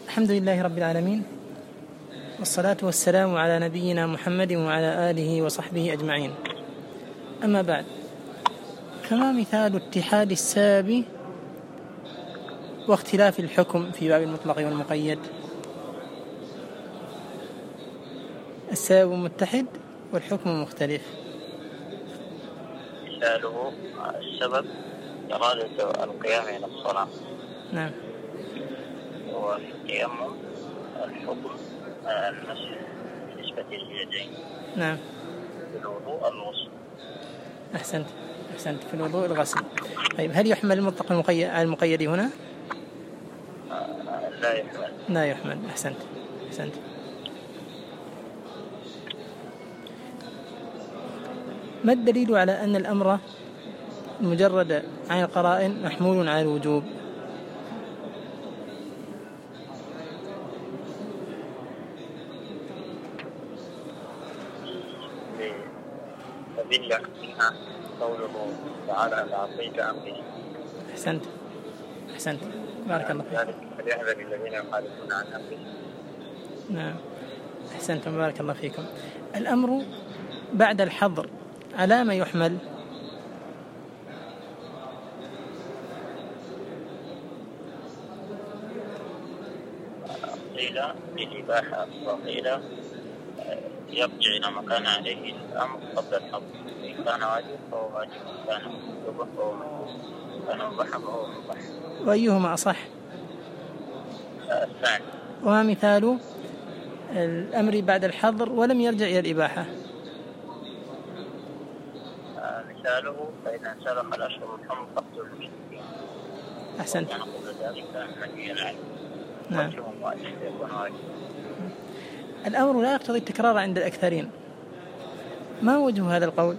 الحمد لله رب العالمين، والصلاة والسلام على نبينا محمد وعلى آله وصحبه أجمعين. أما بعد، فما مثال اتحاد السبب واختلاف الحكم في باب المطلق والمقيد؟ السبب متحد والحكم مختلف. مثاله السبب إرادة القيام إلى الصلاة. نعم. والتيمم الحكم المسح بالنسبة لليدين. نعم. في الوضوء الغسل. أحسنت في الوضوء الغسل. طيب، هل يحمل المطلق على المقيد هنا؟ لا يحمل. أحسنت. ما الدليل على أن الأمر مجرد عن القرائن محمول على الوجوب؟ أدلة منها قوله تعالى لأعطيك أمري. أحسنت بارك الله فيك. فليحذر الذين يخالفون عن أمره. نعم، أحسنتم بارك الله فيكم. الأمر بعد الحظر على ما يحمل؟ قيل للإباحة وقيل يرجع إلى ما كان عليه الأمر قبل الحظر. إن كان واجب فهو واجب، إن كان مندوبا فهو مندوب، إن كان مباحا فهو مباح. وأيهما أصح؟ الثاني. وما مثال الأمر بعد الحظر ولم يرجع إلى الإباحة؟ مثاله فإذا انسلخ الأشهر الحرم فاقتلوا المشركين. أحسنت. كان قبل ذلك منهيا عنه. نعم. يكون واجب. الأمر لا يقتضي التكرار عند الأكثرين، ما وجه هذا القول؟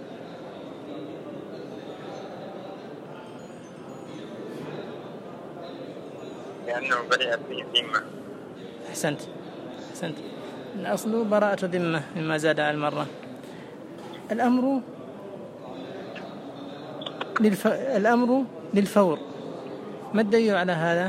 لأنه بدأ به الذمة. أحسنت. الأصل براءة ذمة مما زاد على المرة. الأمر للفور، ما الدليل على هذا؟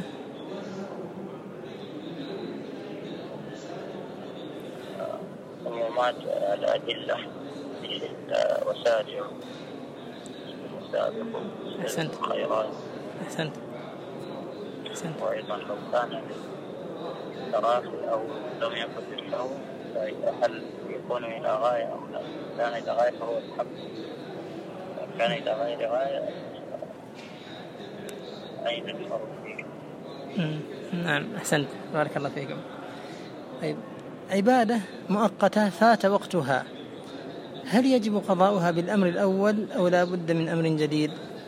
عمومات الأدلة وسارعوا وسابقوا الخيرات. أحسنت. وأيضا لو كان للتراخي أو لم يكن للشهوة هل يكون إلى غاية أو لا؟ كان إلى غاية فهو الحق، كان إلى غير غاية أين الفرق فيه؟ نعم، أحسنت بارك الله فيكم. طيب، عبادة مؤقتة فات وقتها، هل يجب قضاؤها بالأمر الأول أو لا بد من أمر جديد؟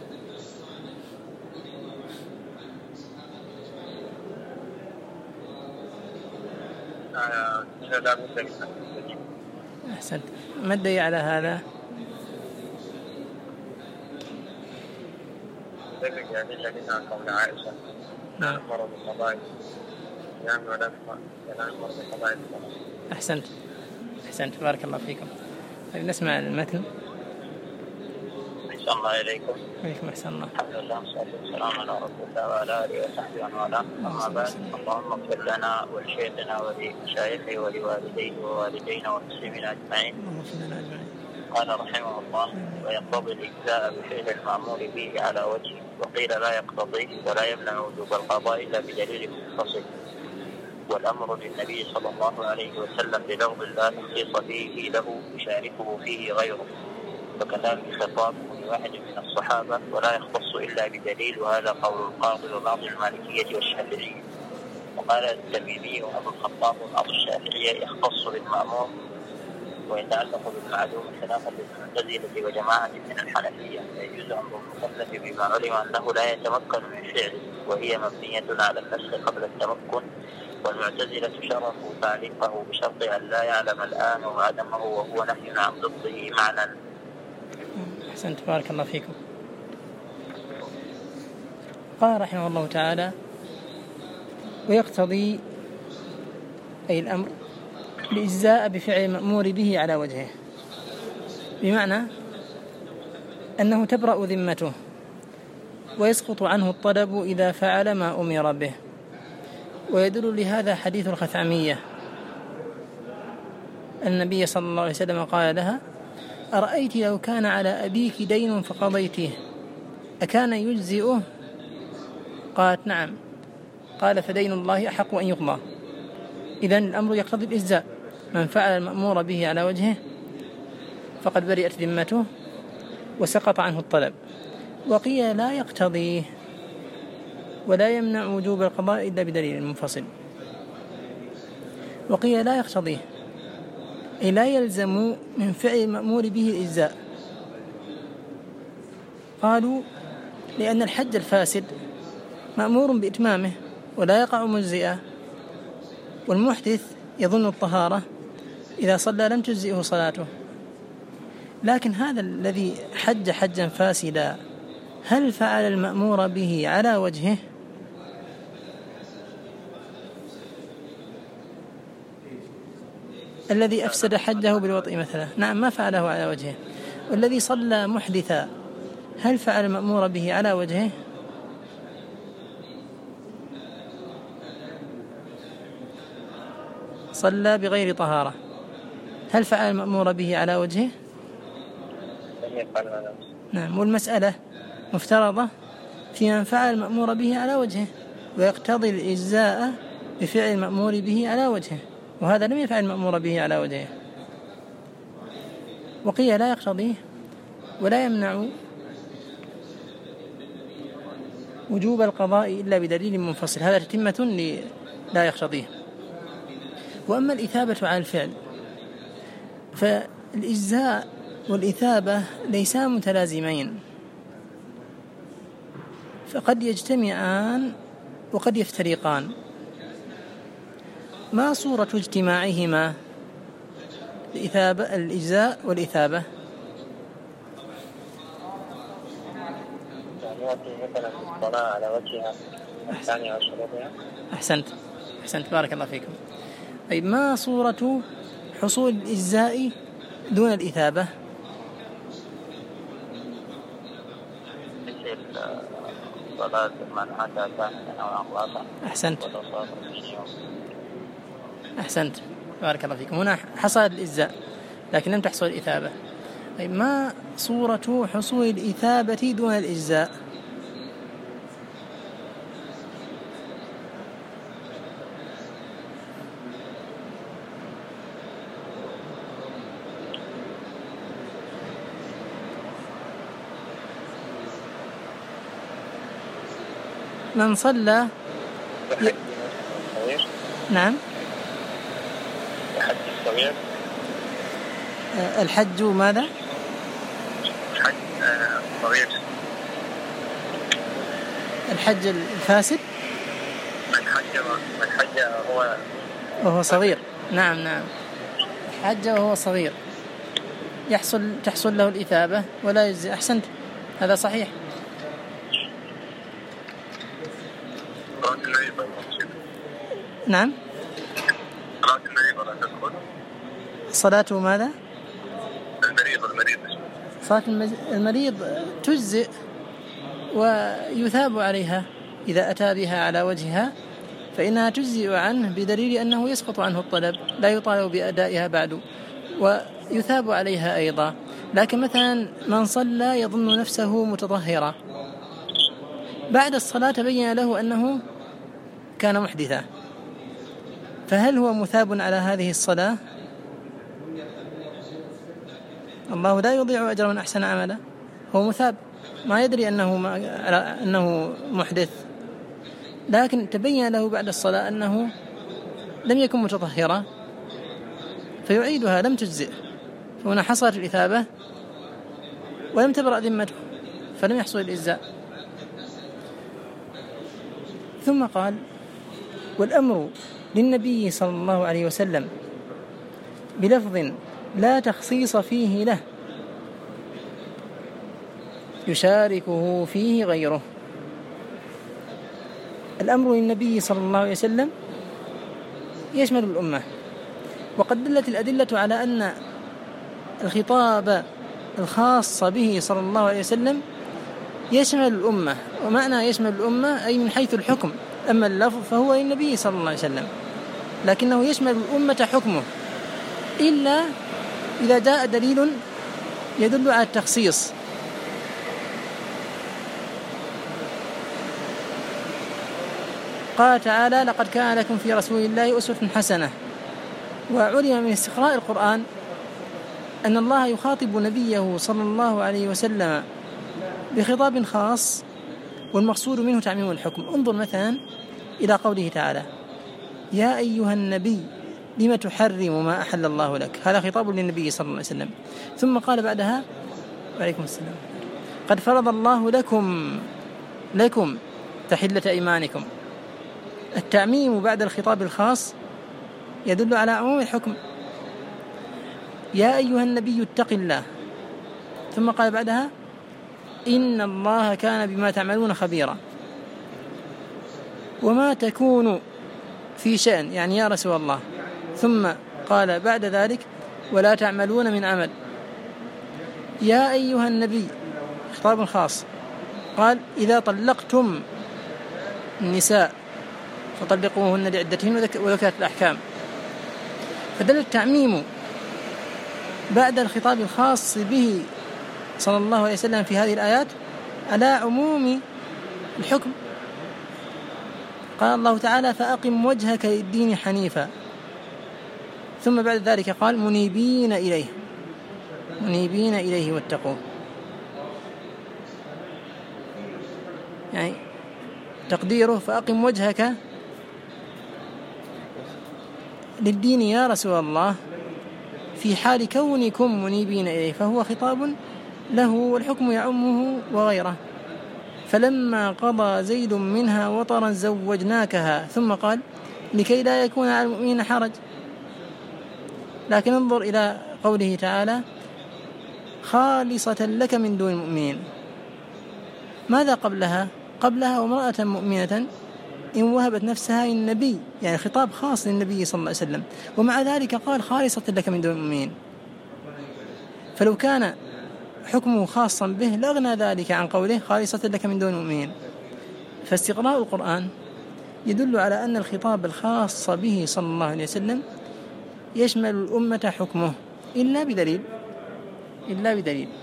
لا بد من أمر جديد. أحسنت. ما الدليل على هذا؟ ذلك أدلة منها قول عائشة نعم. مرض القضاء ينام مرض القضاء. أحسنت بارك الله فيكم. نسمع المتن. أحسن الله إليكم. وعليكم أحسن الله. الحمد لله والصلاة والسلام على رسول الله وعلى آله وصحبه ومن والاه. أما بعد، اللهم اغفر لنا ولشيخنا ولمشايخه ولوالديه ووالدينا والمسلمين أجمعين. قال رحمه الله: ويقتضي الإجزاء بفعل المأمور به على وجه، وقيل لا يقتضيه ولا يمنع وجوب القضاء إلا بدليل متصل. والأمر للنبي صلى الله عليه وسلم بلفظ لا تخصيص فيه له يشاركه فيه غيره، وكذلك خطابه لواحد من الصحابة ولا يختص إلا بدليل، وهذا قول القاضي وبعض المالكية والشافعية. وقال التميمي وأبو الخطاب وبعض الشافعية يختص بالمأمور ويتعلق بالمعلوم، خلافا للمعتزلة وجماعة من الحنفية، فيجوز أمر المكلف بما علم أنه لا يتمكن من فعله، وهي مبنية على النسخ قبل التمكن. والمعتزلة شرفوا تعليقه بشرط أن لا يعلم الآن وعدمه، وهو نهي عن ضده معنى. أحسنت بارك الله فيكم. قال رحمه الله تعالى: ويقتضي أي الأمر الإجزاء بفعل المأمور به على وجهه، بمعنى أنه تبرأ ذمته ويسقط عنه الطلب إذا فعل ما أمر به، ويدل لهذا حديث الخثعمية. النبي صلى الله عليه وسلم قال لها: أرأيت لو كان على أبيك دين فقضيته أكان يجزئه؟ قالت: نعم. قال: فدين الله أحق أن يقضى. إذن الأمر يقتضي الإجزاء. من فعل المأمور به على وجهه فقد برئت ذمته وسقط عنه الطلب. وقيل لا يقتضيه ولا يمنع وجوب القضاء إلا بدليل منفصل. وقيل لا يقتضيه أي لا يلزم من فعل المأمور به الإجزاء. قالوا: لأن الحج الفاسد مأمور بإتمامه ولا يقع مجزئا، والمحدث يظن الطهارة إذا صلى لم تجزئه صلاته. لكن هذا الذي حج حجا فاسدا هل فعل المأمور به على وجهه؟ الذي أفسد حجه بالوطء مثلا، نعم، ما فعله على وجهه. والذي صلى محدثا هل فعل المأمور به على وجهه؟ صلى بغير طهارة، هل فعل المأمور به على وجهه؟ نعم. والمسألة مفترضة في من فعل المأمور به على وجهه، ويقتضي الإجزاء بفعل المأمور به على وجهه، وهذا لم يفعل المأمور به على وجهه. وقيل لا يقتضيه ولا يمنع وجوب القضاء إلا بدليل منفصل. هذا تتمة لا يقتضيه. وأما الإثابة على الفعل فالإجزاء والإثابة ليسا متلازمين، فقد يجتمعان وقد يفترقان. ما صورة اجتماعهما الإجزاء والإثابة؟ مثلا الصلاة على وجهها الثانية وشروطها. أحسنت بارك الله فيكم. أي ما صورة حصول الإجزاء دون الإثابة؟ الصلاة من أتى ثانية أو أربعة. أحسنت بارك الله فيكم. هنا حصل الإجزاء لكن لم تحصل الإثابة. أي ما صورة حصول الإثابة دون الإجزاء؟ من صلى نعم الحج ماذا؟ الحج الفاسد الحج وهو صغير. نعم حج وهو صغير تحصل له الإثابة ولا يجزي. أحسنت، هذا صحيح. نعم. صلاته ماذا؟ صلاة المريض تجزئ ويثاب عليها إذا أتى بها على وجهها، فإنها تجزئ عنه بدليل أنه يسقط عنه الطلب، لا يطالب بأدائها بعد، ويثاب عليها أيضا. لكن مثلا من صلى يظن نفسه متطهرا، بعد الصلاة تبين له أنه كان محدثا، فهل هو مثاب على هذه الصلاة؟ الله لا يضيع أجر من أحسن عملا. هو مثاب، ما يدري أنه محدث، لكن تبين له بعد الصلاة أنه لم يكن متطهرا فيعيدها، لم تجزئ. فهنا حصلت الإثابة ولم تبرأ ذمته فلم يحصل الإجزاء. ثم قال: والأمر للنبي صلى الله عليه وسلم بلفظ لا تخصيص فيه له يشاركه فيه غيره. الأمر للنبي صلى الله عليه وسلم يشمل الأمة، وقد دلت الأدلة على أن الخطاب الخاص به صلى الله عليه وسلم يشمل الأمة. ومعنى يشمل الأمة أي من حيث الحكم، أما اللفظ فهو للنبي صلى الله عليه وسلم، لكنه يشمل الأمة حكمه إلا إذا جاء دليل يدل على التخصيص. قال تعالى: لقد كان لكم في رسول الله أسوة حسنة. وعلم من استقراء القرآن أن الله يخاطب نبيه صلى الله عليه وسلم بخطاب خاص، والمقصود منه تعميم الحكم. انظر مثلا إلى قوله تعالى: يا أيها النبي لم تحرم ما أحل الله لك. هذا خطاب للنبي صلى الله عليه وسلم. ثم قال بعدها: وعليكم السلام، قد فرض الله لكم تحلة أيمانكم. التعميم بعد الخطاب الخاص يدل على عموم الحكم. يا أيها النبي اتق الله. ثم قال بعدها: إن الله كان بما تعملون خبيرا. وما تكون في شأن، يعني يا رسول الله. ثم قال بعد ذلك: ولا تعملون من عمل. يا أيها النبي خطاب خاص، قال: إذا طلقتم النساء فطلقوهن لعدتهن وذكرت الأحكام. فدل التعميم بعد الخطاب الخاص به صلى الله عليه وسلم في هذه الآيات على عموم الحكم. قال الله تعالى: فأقم وجهك للدين حنيفا. ثم بعد ذلك قال: منيبين إليه واتقوه. يعني تقديره: فأقم وجهك للدين يا رسول الله في حال كونكم منيبين إليه، فهو خطاب له والحكم يعمه وغيره. فلما قضى زيد منها وطرا زوجناكها. ثم قال: لكي لا يكون على المؤمنين حرج. لكن انظر إلى قوله تعالى: خالصة لك من دون المؤمنين. ماذا قبلها؟ قبلها: وامرأة مؤمنة إن وهبت نفسها للنبي، يعني خطاب خاص للنبي صلى الله عليه وسلم، ومع ذلك قال: خالصة لك من دون المؤمنين. فلو كان حكمه خاصا به لغنى ذلك عن قوله: خالصة لك من دون المؤمنين. فاستقراء القرآن يدل على أن الخطاب الخاص به صلى الله عليه وسلم يشمل الأمة حكمه إلا بدليل.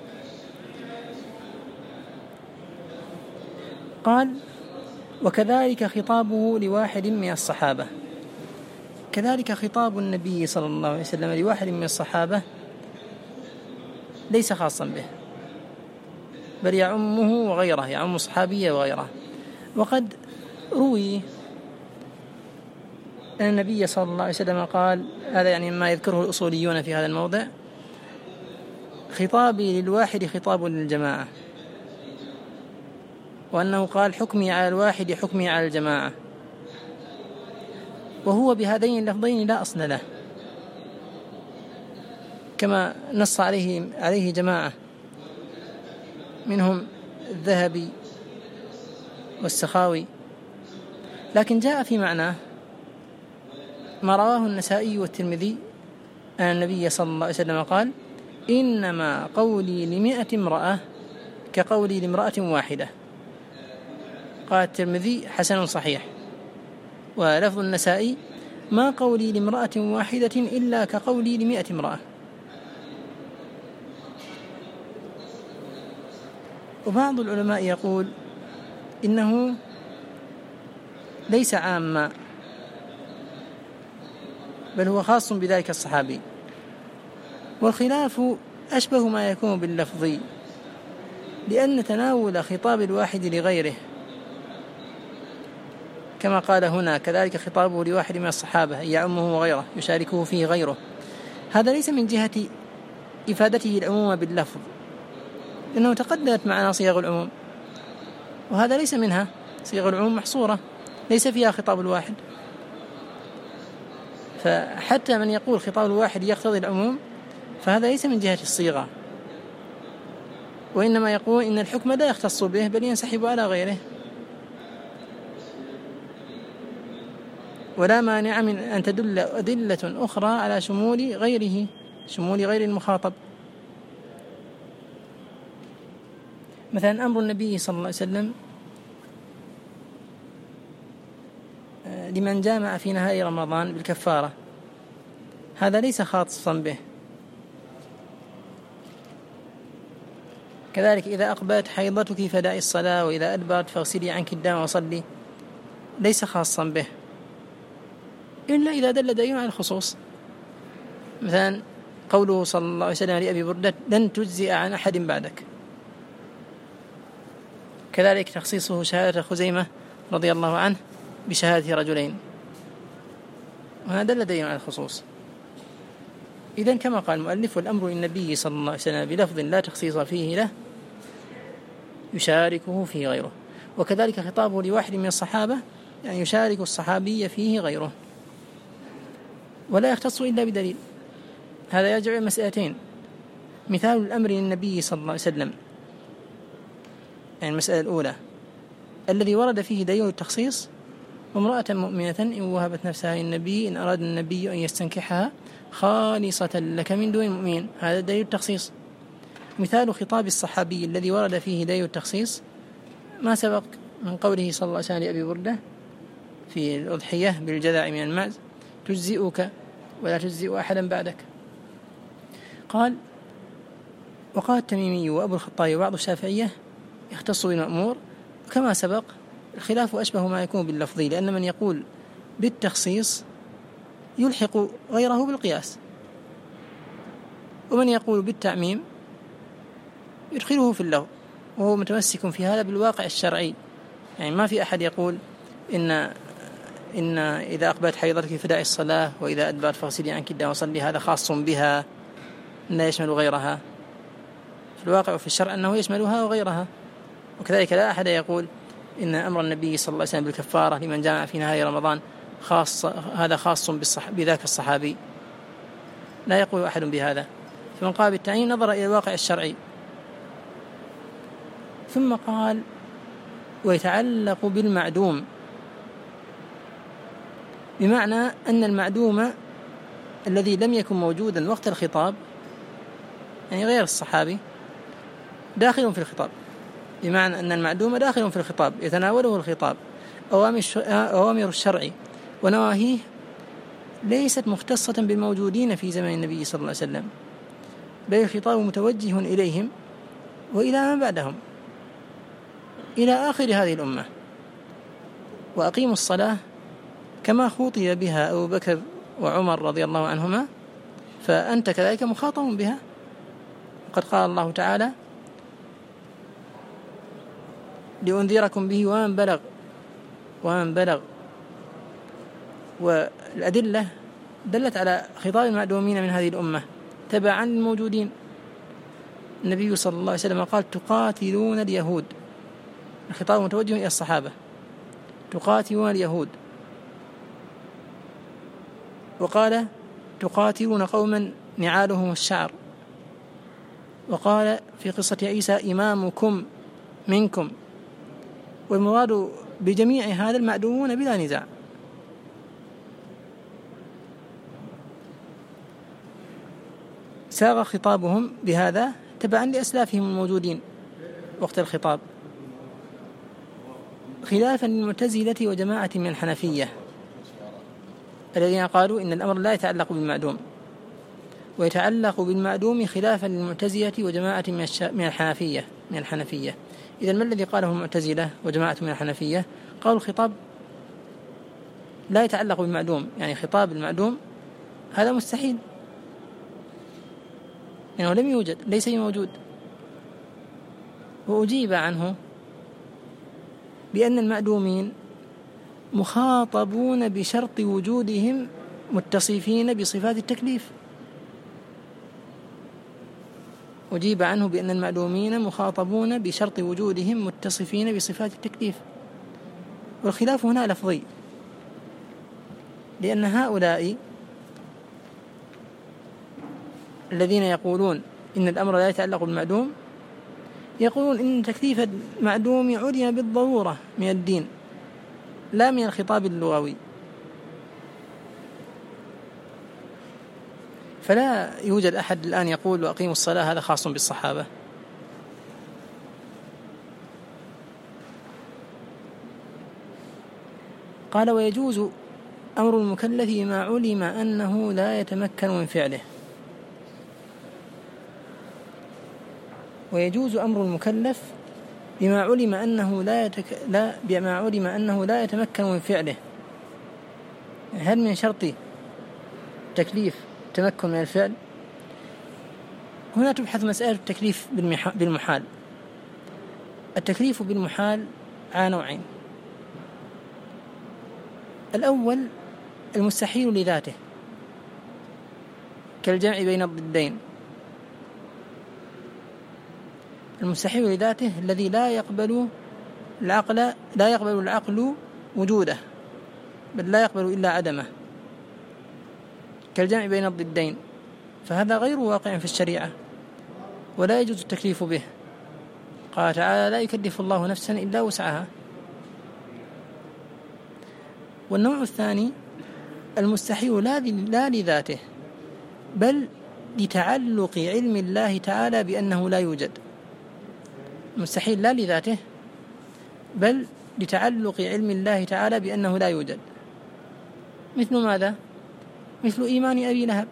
قال: وكذلك خطابه لواحد من الصحابة. كذلك خطاب النبي صلى الله عليه وسلم لواحد من الصحابة ليس خاصا به، بل يعمه وغيره، يعم الصحابية وغيره. وقد روي أن النبي صلى الله عليه وسلم قال، هذا يعني ما يذكره الأصوليون في هذا الموضع: خطابي للواحد خطاب للجماعة. وأنه قال: حكمي على الواحد حكمي على الجماعة. وهو بهذين اللفظين لا أصل له، كما نص عليه جماعة منهم الذهبي والسخاوي. لكن جاء في معناه ما رواه النسائي والترمذي أن النبي صلى الله عليه وسلم قال: إنما قولي ل100 امرأة كقولي لامرأة واحدة. قال الترمذي: حسن صحيح. ولفظ النسائي: ما قولي لامرأة واحدة إلا كقولي ل100 امرأة. وبعض العلماء يقول إنه ليس عاما، بل هو خاص بذلك الصحابي. والخلاف أشبه ما يكون باللفظي، لأن تناول خطاب الواحد لغيره كما قال هنا: كذلك خطابه لواحد من الصحابة يعمه وغيره، يشاركه فيه غيره. هذا ليس من جهة إفادته العموم باللفظ، لأنه تقدمت معنا صيغ العموم، وهذا ليس منها. صيغ العموم محصورة ليس فيها خطاب الواحد. فحتى من يقول خطاب الواحد يقتضي العموم فهذا ليس من جهة الصيغة، وإنما يقول إن الحكم لا يختص به بل ينسحب على غيره. ولا مانع من أن تدل أدلة أخرى على شمول غيره، شمول غير المخاطب. مثلا أمر النبي صلى الله عليه وسلم لمن جامع في نهار رمضان بالكفارة هذا ليس خاصا به. كذلك إذا أقبلت حيضتك فدعي الصلاة وإذا أدبرت فاغسلي عنك الدم وصلي ليس خاصا به، إلا إذا دل دليل على الخصوص، مثلا قوله صلى الله عليه وسلم لأبي بردة لن تجزئ عن أحد بعدك. كذلك تخصيصه شهادة خزيمة رضي الله عنه بشهادة رجلين، وهذا دل دليل على الخصوص. إذن كما قال المؤلف والأمر للنبي صلى الله عليه وسلم بلفظ لا تخصيص فيه له يشاركه فيه غيره، وكذلك خطابه لواحد من الصحابة يعني يشارك الصحابي فيه غيره ولا يختص إلا بدليل. هذا يرجع إلى مسألتين: مثال الأمر للنبي صلى الله عليه وسلم، يعني المسألة الأولى الذي ورد فيه دليل التخصيص: وامرأة مؤمنة إن وهبت نفسها للنبي إن أراد النبي أن يستنكحها خالصة لك من دون المؤمنين، هذا دليل التخصيص. مثال خطاب الصحابي الذي ورد فيه دليل التخصيص ما سبق من قوله صلى الله عليه وسلم لأبي بردة في الأضحية بالجذع من المعز تجزئك ولا تجزئ أحدا بعدك. قال: وقال التميمي وأبو الخطاب وبعض الشافعية يختص بالمأمور، وكما سبق الخلاف أشبه ما يكون باللفظي، لأن من يقول بالتخصيص يلحق غيره بالقياس، ومن يقول بالتعميم يدخله في اللغو، وهو متمسك في هذا بالواقع الشرعي. يعني ما في أحد يقول إن إذا أقبلت حيضتك فدعي الصلاة وإذا أدبرت فاغسلي عنك الدم وصلي، هذا خاص بها لا يشمل غيرها. في الواقع وفي الشرع أنه يشملها وغيرها. وكذلك لا أحد يقول إن أمر النبي صلى الله عليه وسلم بالكفارة لمن جامع في نهار رمضان هذا خاص بذاك الصحابي، لا يقول أحد بهذا. فمن قال بالتعيين نظر إلى الواقع الشرعي. ثم قال: ويتعلق بالمعدوم، بمعنى أن المعدوم الذي لم يكن موجودا وقت الخطاب، يعني غير الصحابي، داخل في الخطاب، بمعنى أن المعدوم داخل في الخطاب يتناوله الخطاب. أوامر الشرع ونواهيه ليست مختصة بالموجودين في زمن النبي صلى الله عليه وسلم، بل الخطاب متوجه إليهم وإلى من بعدهم إلى آخر هذه الأمة. وأقيموا الصلاة كما خوطب بها أبو بكر وعمر رضي الله عنهما، فأنت كذلك مخاطب بها. وقد قال الله تعالى: لأنذركم به ومن بلغ. والأدلة دلت على خطاب المعدومين من هذه الأمة تبعا للموجودين. النبي صلى الله عليه وسلم قال: تقاتلون اليهود، الخطاب متوجه إلى الصحابة، تقاتلون اليهود. وقال: تقاتلون قوما نعالهم الشعر. وقال في قصة عيسى: إمامكم منكم. والمراد بجميع هذا المعدومون بلا نزاع. ساغ خطابهم بهذا تبعا لأسلافهم الموجودين وقت الخطاب، خلافا للمعتزلة وجماعة من الحنفية الذين قالوا إن الأمر لا يتعلق بالمعدوم، ويتعلق بالمعدوم خلافا للمعتزلة وجماعة من الحنفية. إذن ما الذي قاله المعتزلة وجماعة من الحنفية؟ قالوا الخطاب لا يتعلق بالمعدوم، يعني خطاب المعدوم هذا مستحيل، يعني لم يوجد، ليس موجود. وأجيب عنه بأن المعدومين مخاطبون بشرط وجودهم متصفين بصفات التكليف. أجيب عنه بأن المعلومين مخاطبون بشرط وجودهم متصفين بصفات التكليف. والخلاف هنا لفظي، لأن هؤلاء الذين يقولون إن الأمر لا يتعلق بالمعدوم يقولون إن تكليف المعدوم علم بالضرورة من الدين لا من الخطاب اللغوي، فلا يوجد أحد الآن يقول وأقيموا الصلاة هذا خاص بالصحابة. قال: ويجوز أمر المكلف ما علم أنه لا يتمكن من فعله، ويجوز أمر المكلف بما علم أنه لا يتمكن من فعله. هل من شرط تكليف تمكن من الفعل؟ هنا تبحث مسألة التكليف بالمحال. التكليف بالمحال على نوعين: الأول المستحيل لذاته كالجمع بين الضدين، المستحيل لذاته الذي لا يقبل العقل وجوده، بل لا يقبل إلا عدمه، كالجمع بين الضدين، فهذا غير واقع في الشريعة ولا يجوز التكليف به. قال تعالى: لا يكلف الله نفسا إلا وسعها. والنوع الثاني المستحيل لا لذاته بل لتعلق علم الله تعالى بأنه لا يوجد. المستحيل لا لذاته بل لتعلق علم الله تعالى بأنه لا يوجد. مثل ماذا؟ مثل إيمان أبي لهب.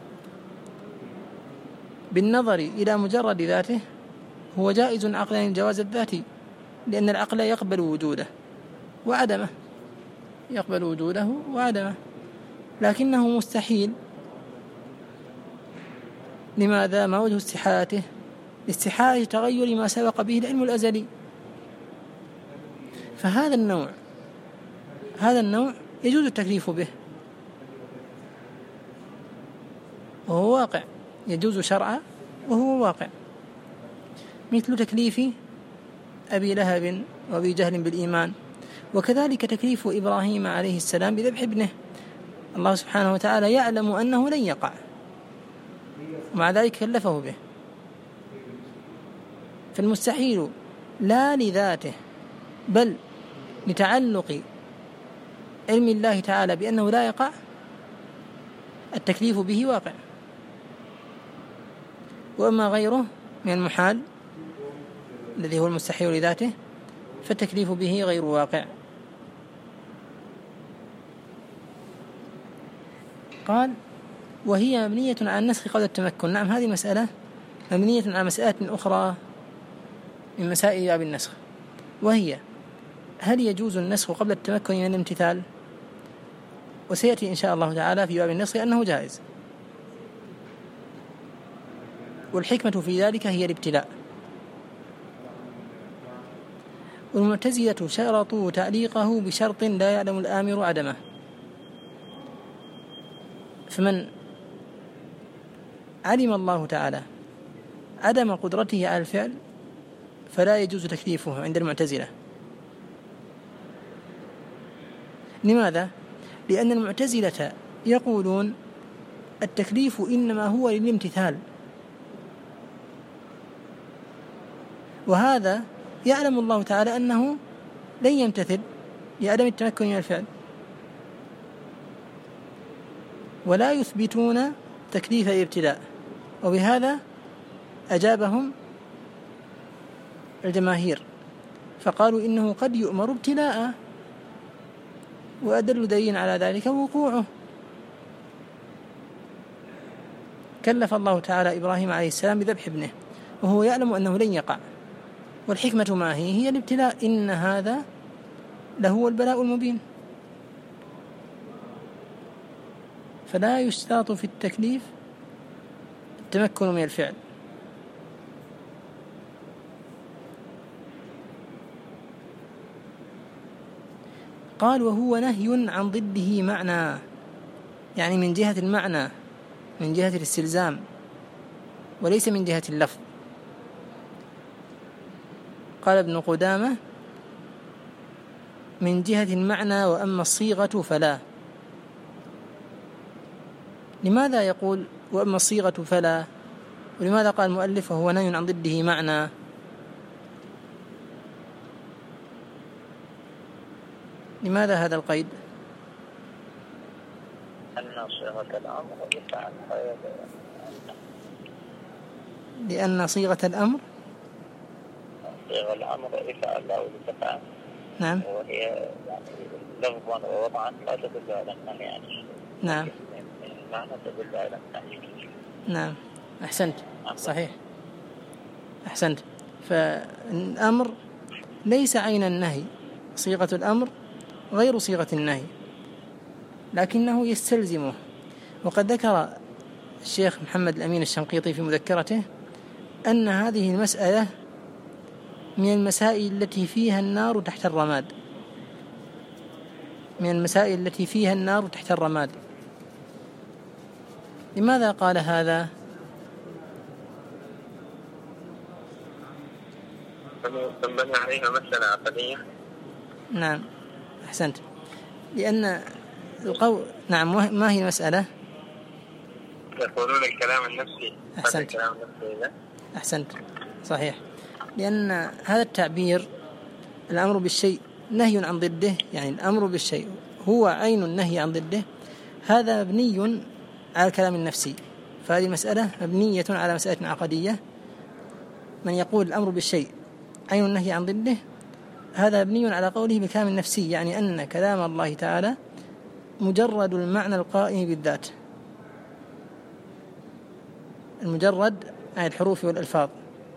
بالنظر إلى مجرد ذاته هو جائز عقلا الجواز الذاتي، لأن العقل يقبل وجوده وعدمه، لكنه مستحيل. لماذا؟ ما وجه استحالته؟ استحالة تغير ما سبق به العلم الأزلي. فهذا النوع يجوز التكليف به، وهو واقع، يجوز شرعا وهو واقع، مثل تكليف أبي لهب وأبي جهل بالإيمان، وكذلك تكليف إبراهيم عليه السلام بذبح ابنه. الله سبحانه وتعالى يعلم أنه لن يقع، ومع ذلك كلفه به. فالمستحيل لا لذاته بل لتعلق علم الله تعالى بأنه لا يقع، التكليف به واقع. وأما غيره من المحال الذي هو المستحيل لذاته فالتكليف به غير واقع. قال: وهي مبنية على النسخ قبل التمكن. نعم، هذه مسألة مبنية على مسألة أخرى من مسائل باب النسخ، وهي: هل يجوز النسخ قبل التمكن من الامتثال؟ وسيأتي إن شاء الله تعالى في باب النسخ أنه جائز، والحكمة في ذلك هي الابتلاء. والمعتزلة شرطوا تعليقه بشرط لا يعلم الآمر عدمه، فمن علم الله تعالى عدم قدرته على الفعل فلا يجوز تكليفه عند المعتزلة. لماذا؟ لأن المعتزلة يقولون التكليف إنما هو للامتثال، وهذا يعلم الله تعالى أنه لن يمتثل لعدم التمكن من الفعل، ولا يثبتون تكليف الابتلاء. وبهذا أجابهم الجماهير فقالوا إنه قد يؤمر ابتلاء، وأدل دليل على ذلك وقوعه. كلف الله تعالى إبراهيم عليه السلام بذبح ابنه وهو يعلم أنه لن يقع، والحكمة ما هي الابتلاء، إن هذا لهو البلاء المبين. فلا يشترط في التكليف التمكن من الفعل. قال: وهو نهي عن ضده معنى، يعني من جهة المعنى، من جهة الاستلزام، وليس من جهة اللفظ. قال ابن قدامة: من جهة المعنى، وأما الصيغة فلا. لماذا يقول وأما الصيغة فلا؟ ولماذا قال المؤلف وهو نهي عن ضده معنى؟ لماذا هذا القيد؟ لأن صيغة الأمر لأن صيغة الأمر صيغ الأمر إفعال لا ولتفعل. نعم. وهي يعني لفظا ووضعا لا تدل على النهي عن الشيء. نعم. المعنى تدل على النهي. نعم أحسنت صحيح أحسنت. فالأمر ليس عين النهي، صيغة الأمر غير صيغة النهي لكنه يستلزمه. وقد ذكر الشيخ محمد الأمين الشنقيطي في مذكرته أن هذه المسألة من المسائل التي فيها النار تحت الرماد، من المسائل التي فيها النار تحت الرماد. لماذا قال هذا؟ تنبني عليها مسألة عقدية. نعم أحسنت. لأن القول نعم ما هي المسألة؟ يقولون الكلام النفسي. أحسنت. أحسنت صحيح. لأن هذا التعبير الأمر بالشيء نهي عن ضده، يعني الأمر بالشيء هو عين النهي عن ضده، هذا مبني على الكلام النفسي. فهذه المسألة مبنية على مسألة عقدية. من يقول الأمر بالشيء عين النهي عن ضده هذا مبني على قوله بالكلام النفسي، يعني أن كلام الله تعالى مجرد المعنى القائم بالذات، المجرد عن الحروف والألفاظ.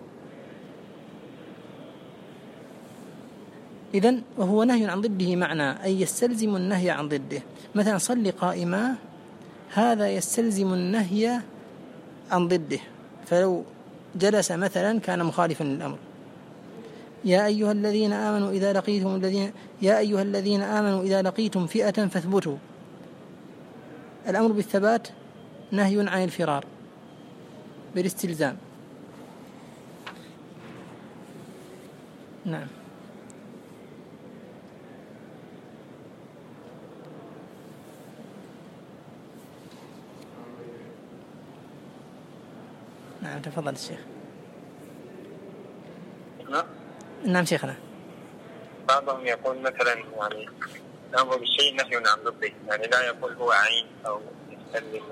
إذن وهو نهي عن ضده معنى، أي يستلزم النهي عن ضده. مثلا صل قائما، هذا يستلزم النهي عن ضده، فلو جلس مثلا كان مخالفا للأمر. يا أيها الذين آمنوا إذا لقيتم فئة فاثبتوا، الأمر بالثبات نهي عن الفرار بالاستلزام. نعم. نعم تفضل الشيخ. نعم شيخنا. بعضهم يقول مثلا يعني الأمر بالشيء نهي عن ضده، يعني لا يقول هو عين أو يستلزم.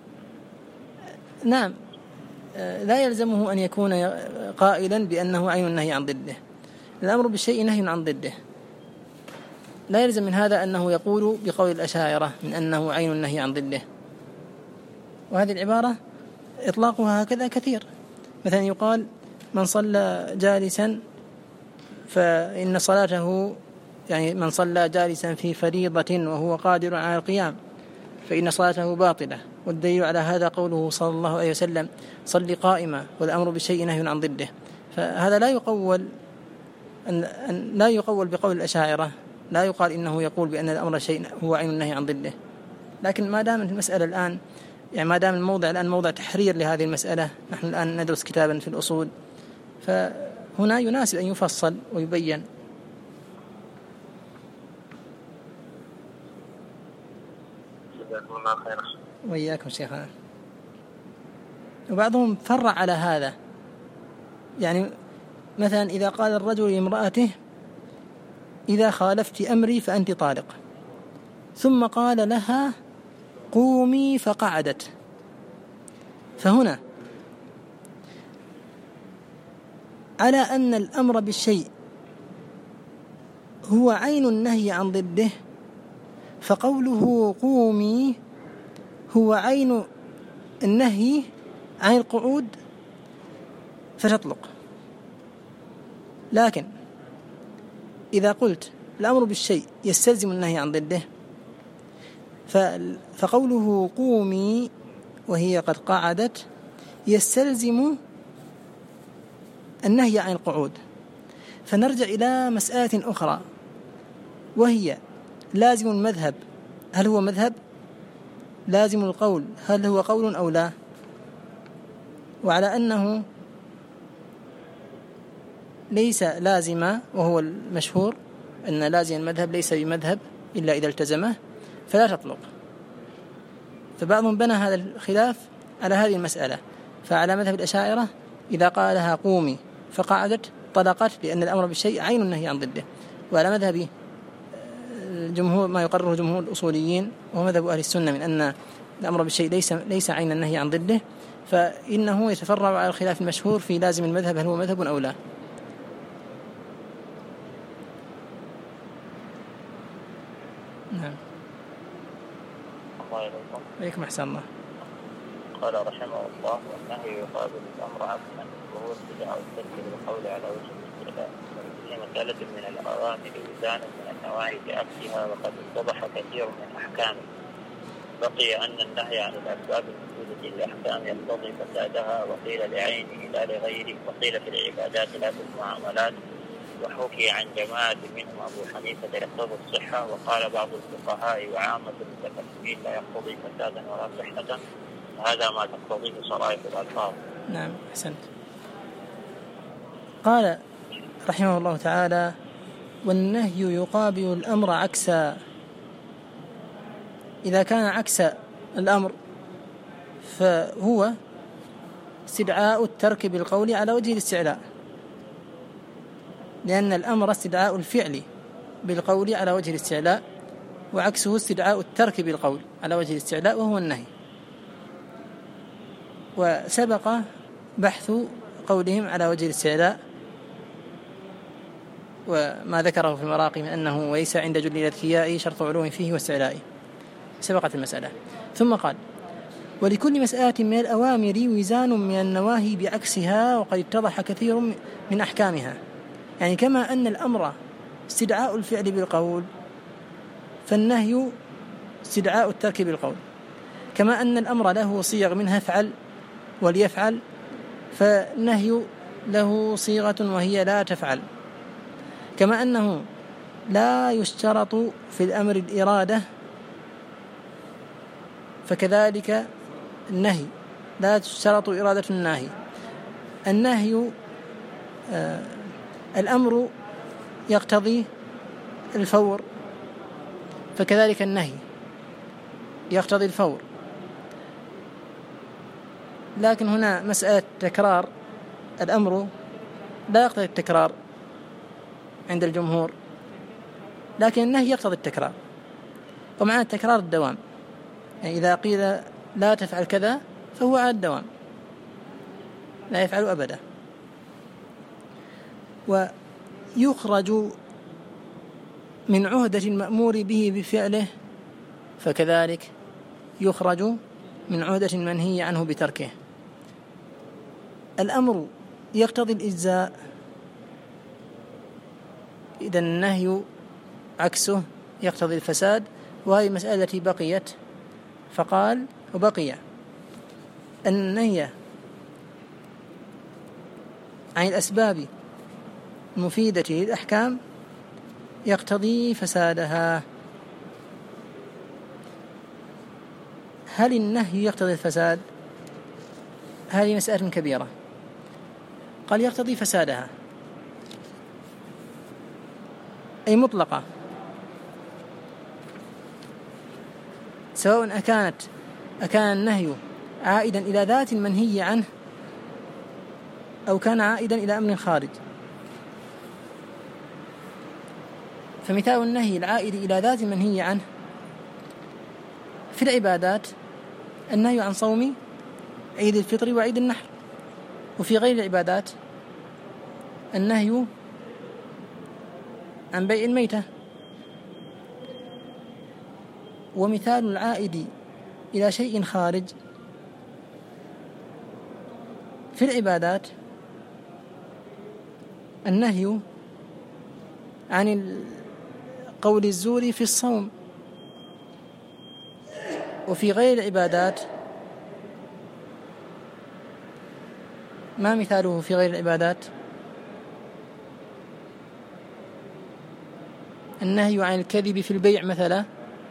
نعم لا يلزمه أن يكون قائلا بأنه عين النهي عن ضده. الأمر بالشيء نهي عن ضده، لا يلزم من هذا أنه يقول بقول الأشاعرة من أنه عين النهي عن ضده. وهذه العبارة إطلاقها هكذا كثير. مثلا يقال من صلى جالسا فإن صلاته، يعني من صلى جالسا في فريضة وهو قادر على القيام فإن صلاته باطلة. والدليل على هذا قوله صلى الله عليه وسلم صل قائما والأمر بالشيء نهي عن ضده. فهذا لا يقول بقول الأشاعرة، لا يقال إنه يقول بأن الأمر شيء هو عين النهي عن ضده. لكن ما دام المسألة الآن، يعني ما دام الموضع الآن موضع تحرير لهذه المسألة، نحن الآن ندرس كتابا في الأصول، فهنا يناسب أن يفصل ويبين. جزاكم الله خيرا. وإياكم شيخنا. وبعضهم فرع على هذا، يعني مثلا إذا قال الرجل لامرأته إذا خالفت أمري فأنت طالق، ثم قال لها قومي فقعدت، فهنا على أن الأمر بالشيء هو عين النهي عن ضده، فقوله قومي هو عين النهي عن القعود فتطلق. لكن إذا قلت الأمر بالشيء يستلزم النهي عن ضده، فقوله قومي وهي قد قعدت يستلزم النهي عن القعود. فنرجع إلى مسألة أخرى، وهي لازم المذهب هل هو مذهب؟ لازم القول هل هو قول أو لا؟ وعلى أنه ليس لازما، وهو المشهور أن لازم المذهب ليس بمذهب إلا إذا التزمه، فلا تطلق. فبعضهم بنى هذا الخلاف على هذه المسألة. فعلى مذهب الأشاعرة إذا قالها قومي فقعدت طلقت، لأن الأمر بالشيء عين النهي عن ضده. وعلى مذهب الجمهور ما يقرره جمهور الأصوليين وهو مذهب أهل السنة من أن الأمر بالشيء ليس عين النهي عن ضده، فإنه يتفرع على الخلاف المشهور في لازم المذهب هل هو مذهب أو لا. الله إليكم. عليكم أحسن الله. قال رحمه الله: والنهي يقابل الأمر عكسا، وهو ابتداء الترك بالقول على وجه الاستعلاء. وفي مسألة من الأوامر وزان من النواهي بعكسها، وقد اتضح كثير من أحكامه. بقي أن النهي عن الأسباب الموجودة للأحكام يقتضي فسادها، وقيل لعينه لا لغيره، وقيل في العبادات لا في المعاملات. وحكي عن جماعة منهم أبو حنيفة يقتضي الصحة، وقال بعض الفقهاء وعامة المتكلمين لا يقتضي فسادا ولا صحة، هذا ما تقتضيه صرائح الألفاظ. نعم أحسنت. قال رحمه الله تعالى: والنهي يقابل الأمر عكسا. إذا كان عكس الأمر فهو استدعاء الترك بالقول على وجه الاستعلاء، لأن الأمر استدعاء الفعل بالقول على وجه الاستعلاء، وعكسه استدعاء الترك بالقول على وجه الاستعلاء وهو النهي. وسبق بحث قولهم على وجه الاستعلاء وما ذكره في المراقي من أنه وليس عند جل الأذكياء شرط علوم فيه واستعلائه، سبقت المسألة. ثم قال: ولكل مسألة من الأوامر وزان من النواهي بعكسها، وقد اتضح كثير من أحكامها. يعني كما أن الأمر استدعاء الفعل بالقول، فالنهي استدعاء الترك بالقول. كما أن الأمر له صيغ منها افعل وليفعل، فالنهي له صيغة وهي لا تفعل. كما أنه لا يشترط في الأمر الإرادة، فكذلك النهي لا تشترط إرادة الناهي. النهي الأمر يقتضي الفور، فكذلك النهي يقتضي الفور. لكن هنا مسألة تكرار، الأمر لا يقتضي التكرار عند الجمهور، لكن النهي يقتضي التكرار. ومعنى التكرار الدوام، يعني إذا قيل لا تفعل كذا فهو على الدوام، لا يفعل أبدا. ويخرج من عهدة المأمور به بفعله، فكذلك يخرج من عهدة المنهي عنه بتركه. الأمر يقتضي الإجزاء، إذا النهي عكسه يقتضي الفساد. وهي مسألة التي بقيت، فقال: وبقي أن النهي عن الأسباب المفيدة للأحكام يقتضي فسادها. هل النهي يقتضي الفساد؟ هذه مسألة كبيرة. قال: يقتضي فسادها، أي مطلقة، سواء أكان النهي عائدا إلى ذات المنهي عنه أو كان عائدا إلى أمر خارج. فمثال النهي العائد إلى ذات المنهي عنه في العبادات النهي عن صوم عيد الفطر وعيد النحر، وفي غير العبادات النهي عن بيع الميتة. ومثال العائد إلى شيء خارج في العبادات النهي عن قول الزور في الصوم. وفي غير العبادات ما مثاله في غير العبادات؟ النهي عن الكذب في البيع مثلا.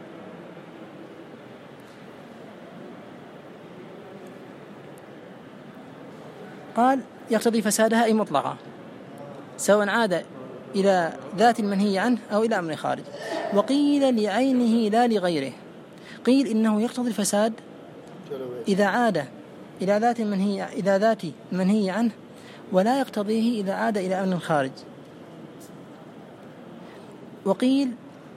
قال: يقتضي فسادها أي مطلقة، سواء عاد إلى ذات المنهي عنه أو إلى أمر خارج. وقيل لعينه لا لغيره. قيل إنه يقتضي الفساد إذا عاد إلى ذات المنهي عنه، ولا يقتضيه إذا عاد إلى أمر خارج. وقيل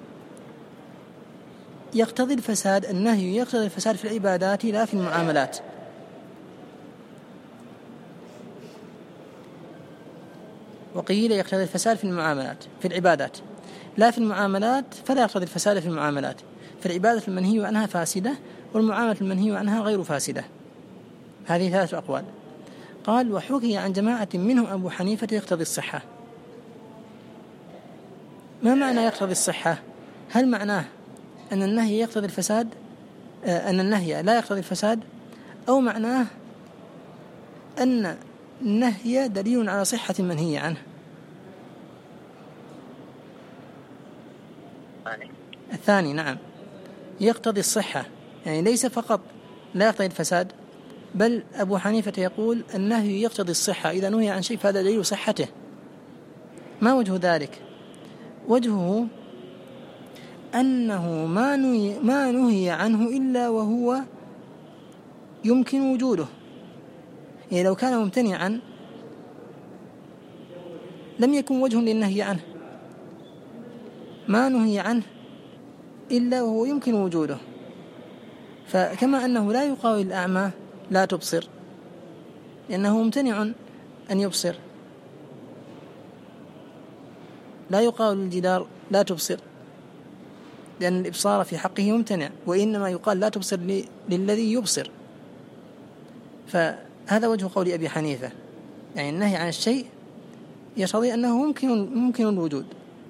يقتضي الفساد، النهي يقتضي الفساد في العبادات لا في المعاملات. وقيل يقتضي الفساد في المعاملات في العبادات لا في المعاملات، فلا يقتضي الفساد في المعاملات. فالعبادة المنهي عنها فاسدة، والمعاملة المنهي عنها غير فاسدة. هذه 3 أقوال. قال: وحكي عن جماعة منهم أبو حنيفة يقتضي الصحة. ما معنى يقتضي الصحة؟ هل معناه أن النهي يقتضي الفساد، أن النهي لا يقتضي الفساد، أو معناه أن النهي دليل على صحة المنهي عنه؟ الثاني، نعم، يقتضي الصحة، يعني ليس فقط لا يقتضي الفساد، بل أبو حنيفة يقول النهي يقتضي الصحة، إذا نهي عن شيء فهذا دليل صحته. ما وجه ذلك؟ وجهه أنه ما نهي عنه إلا وهو يمكن وجوده. يعني لو كان ممتنعا لم يكن وجه للنهي عنه. ما نهي عنه إلا وهو يمكن وجوده. فكما أنه لا يقال للأعمى لا تبصر لأنه ممتنع أن يبصر، لا يقال للجدار لا تبصر لأن الإبصار في حقه ممتنع، وإنما يقال لا تبصر للذي يبصر. فهذا وجه قول أبي حنيفة، يعني النهي عن الشيء يقتضي أنه ممكن الوجود،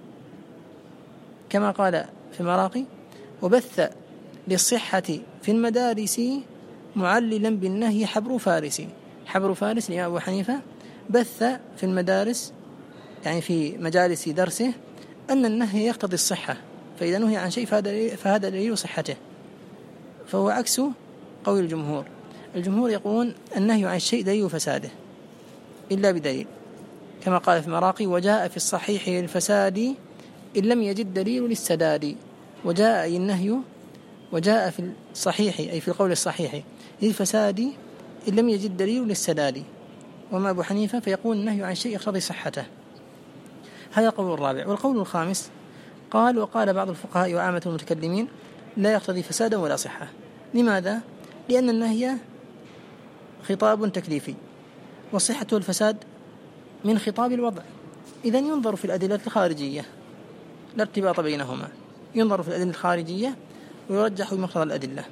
كما قال في المراقي: وبث للصحة في المدارس معللا بالنهي حبر فارس. حبر فارس لإمام أبو حنيفة بث في المدارس، يعني في مجالس درسه، أن النهي يقتضي الصحة، فإذا نهي عن شيء فهذا دليل صحته. فهو عكس قول الجمهور. الجمهور يقولون النهي عن الشيء دليل فساده إلا بدليل، كما قال في المراقي: وجاء في الصحيح للفساد إن لم يجد دليل للسداد. وجاء أي النهي، وجاء في الصحيح أي في القول الصحيح للفساد إن لم يجد دليل للسداد. وما أبو حنيفة فيقول النهي عن شيء يقتضي صحته. هذا القول الرابع. والقول الخامس قال: وقال بعض الفقهاء وعامة المتكلمين لا يقتضي فسادا ولا صحة. لماذا؟ لأن النهي خطاب تكليفي، والصحة والفساد من خطاب الوضع. إذن ينظر في الأدلة الخارجية، لا ارتباط بينهما، ينظر في الأدلة الخارجية ويرجح بمقتضى الأدلة.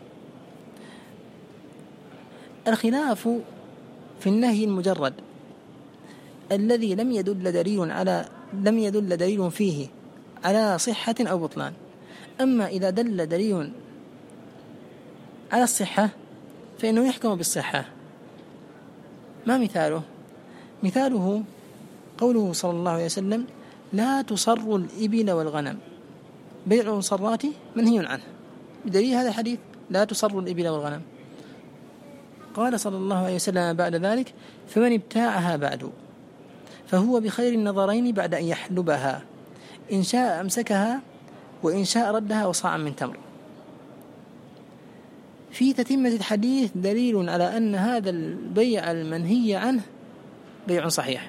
الخلاف في النهي المجرد الذي لم يدل دليل فيه على صحة أو بطلان. أما إذا دل دليل على الصحة فإنه يحكم بالصحة. ما مثاله؟ مثاله قوله صلى الله عليه وسلم: لا تصر الإبل والغنم. بيع المصرات منهي عنه، بدليل هذا الحديث: لا تصر الإبل والغنم. قال صلى الله عليه وسلم بعد ذلك: فمن ابتاعها بعد فهو بخير النظرين بعد أن يحلبها، إن شاء أمسكها وإن شاء ردها وصاعا من تمر. في تتمة الحديث دليل على أن هذا البيع المنهي عنه بيع صحيح.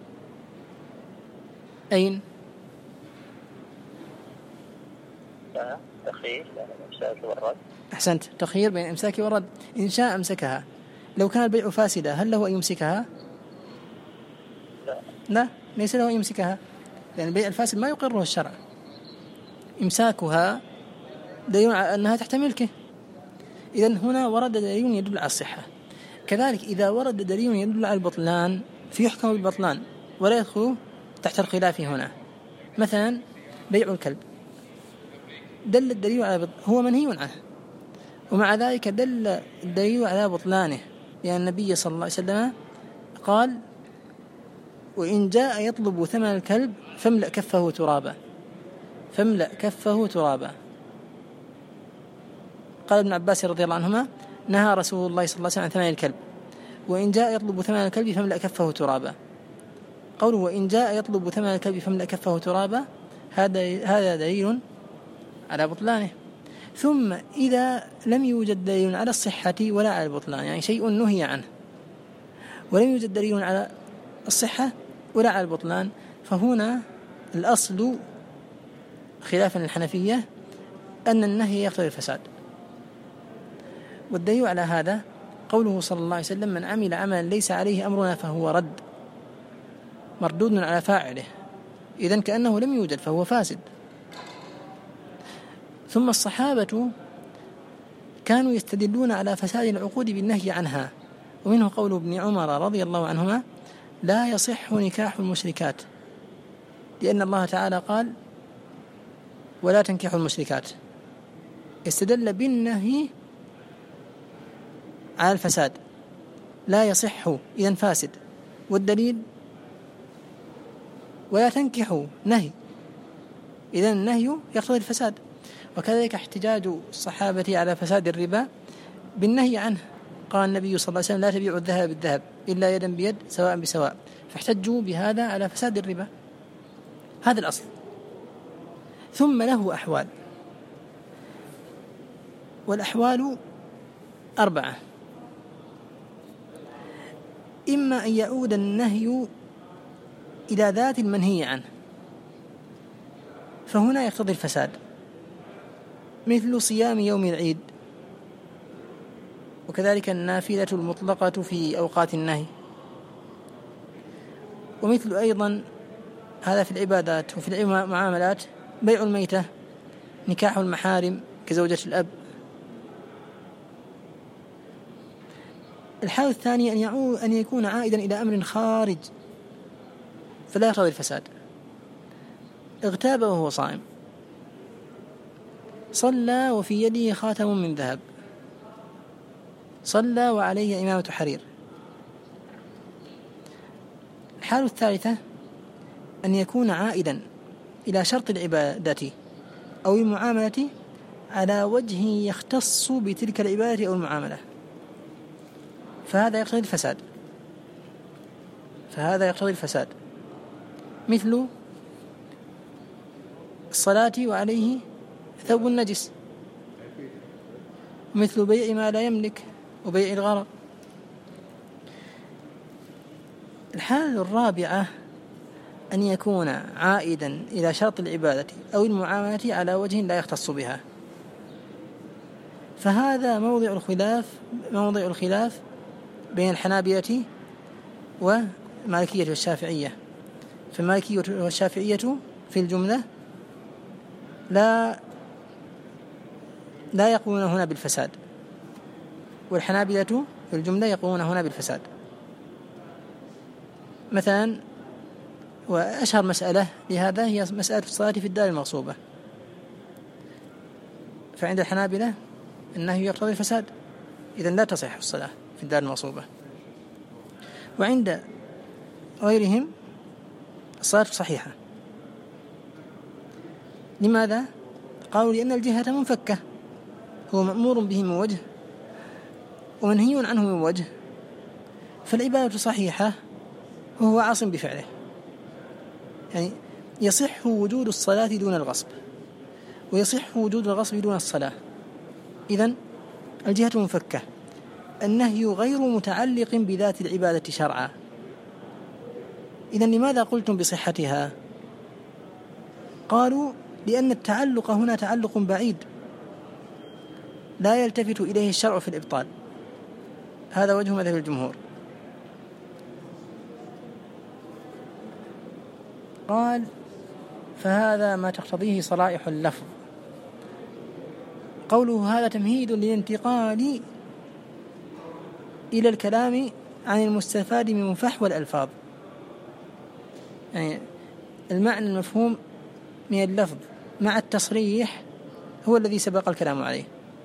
أين؟ تخيير بين الإمساك والرد. أحسنت، تخيير بين الإمساك والرد. إن شاء أمسكها. لو كان البيع فاسدة هل له أن يمسكها؟ لا، ليس له أن يمسكها، لأن البيع الفاسد ما يقره الشرع. إمساكها دليل على أنها تحت ملكه. إذن هنا ورد دليل يدل على الصحة. كذلك إذا ورد دليل يدل على البطلان فيحكم بالبطلان ولا يدخل تحت الخلاف هنا. مثلا بيع الكلب، دل الدليل على هو منهي عنه، ومع ذلك دل الدليل على بطلانه، لأن النبي صلى الله عليه وسلم قال: وإن جاء يطلب ثمن الكلب فاملأ كفه ترابا. فاملأ كفه ترابا. قال ابن عباس رضي الله عنهما: نهى رسول الله صلى الله عليه وسلم عن ثمن الكلب، وإن جاء يطلب ثمن الكلب فاملأ كفه ترابا. قوله وإن جاء يطلب ثمن الكلب فاملأ كفه ترابا هذا دليل على بطلانه. ثم إذا لم يوجد دليل على الصحة ولا على البطلان، يعني شيء نهي عنه ولم يوجد دليل على الصحة ولا على البطلان، فهنا الأصل خلافا للحنفية أن النهي يقتضي الفساد. والدليل على هذا قوله صلى الله عليه وسلم: من عمل عملا ليس عليه أمرنا فهو رد، مردود على فاعله. إذن كأنه لم يوجد فهو فاسد. ثم الصحابة كانوا يستدلون على فساد العقود بالنهي عنها، ومنه قول ابن عمر رضي الله عنهما: لا يصح نكاح المشركات، لأن الله تعالى قال: ولا تنكحوا المشركات. استدل بالنهي على الفساد، لا يصح إذن فاسد، والدليل ولا تنكحوا نهي، إذن النهي يقتضي الفساد. وكذلك احتجاج الصحابة على فساد الربا بالنهي عنه، قال النبي صلى الله عليه وسلم: لا تبيعوا الذهب بالذهب إلا يدا بيد سواء بسواء، فاحتجوا بهذا على فساد الربا. هذا الأصل. ثم له أحوال، والأحوال 4: إما أن يعود النهي إلى ذات المنهي عنه، فهنا يقتضي الفساد، مثل صيام يوم العيد، وكذلك النافلة المطلقة في أوقات النهي، ومثل أيضا هذا في العبادات. وفي المعاملات: بيع الميتة، نكاح المحارم كزوجة الأب. الحالة الثانية أن يكون عائدا إلى أمر خارج، فلا يقتضي الفساد. اغتاب وهو صائم، صلى وفي يده خاتم من ذهب، صلى وعليه إمامة حرير. الحالة الثالثة أن يكون عائدا إلى شرط العبادة أو المعاملة على وجه يختص بتلك العبادة أو المعاملة، فهذا يقتضي الفساد. مثل الصلاة وعليه ثوب النجس، مثل بيع ما لا يملك وبيع الغرض. الحالة الرابعة أن يكون عائدا إلى شرط العبادة أو المعاملة على وجه لا يختص بها، فهذا موضع الخلاف بين الحنابلة والمالكية والشافعية. فالمالكية والشافعية في الجملة لا يقولون هنا بالفساد، والحنابلة في الجملة يقولون هنا بالفساد. مثلا، وأشهر مسألة لهذا هي مسألة الصلاة في الدار المغصوبة، فعند الحنابلة النهي يقتضي الفساد، إذن لا تصح الصلاة في الدار المغصوبة. وعند غيرهم الصلاة صحيحة. لماذا؟ قالوا: لأن الجهة منفكة، هو مأمور به من وجه ومنهي عنه من وجه، فالعبادة صحيحة وهو عاصم بفعله. يعني يصح وجود الصلاة دون الغصب، ويصح وجود الغصب دون الصلاة، إذن الجهة منفكة. النهي غير متعلق بذات العبادة شرعا، إذن لماذا قلتم بصحتها؟ قالوا: لأن التعلق هنا تعلق بعيد لا يلتفت إليه الشرع في الإبطال. هذا وجه مذهب الجمهور. قال: فهذا ما تقتضيه صرائح اللفظ. قوله هذا تمهيد للانتقال إلى الكلام عن المستفاد من فحوى الألفاظ، يعني المعنى المفهوم من اللفظ مع التصريح هو الذي سبق الكلام عليه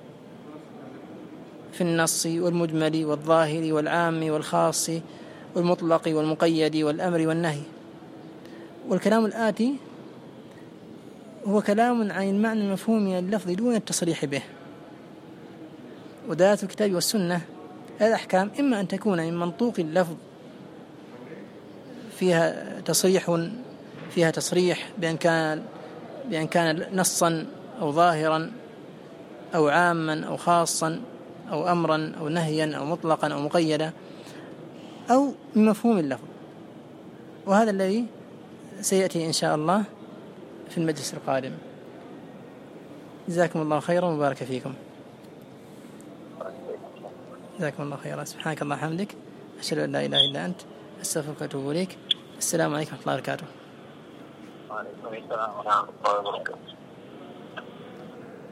في النص والمجمل والظاهر والعام والخاص والمطلق والمقيد والأمر والنهي. والكلام الآتي هو كلام عن المعنى المفهوم من اللفظ دون التصريح به. ودلالة الكتاب والسنة هذه الأحكام إما أن تكون من منطوق اللفظ فيها تصريح بأن كان نصا أو ظاهرا أو عاما أو خاصا أو أمرا أو نهيا أو مطلقا أو مقيدا، أو من مفهوم اللفظ. وهذا الذي سيأتي إن شاء الله في المجلس القادم. جزاكم الله خيرا وبارك فيكم. جزاكم الله خيرا. سبحانك اللهم وبحمدك، أشهد أن لا إله إلا أنت، أستغفرك وأتوب إليك. السلام عليكم ورحمة الله وبركاته. وعليكم السلام ورحمة الله وبركاته.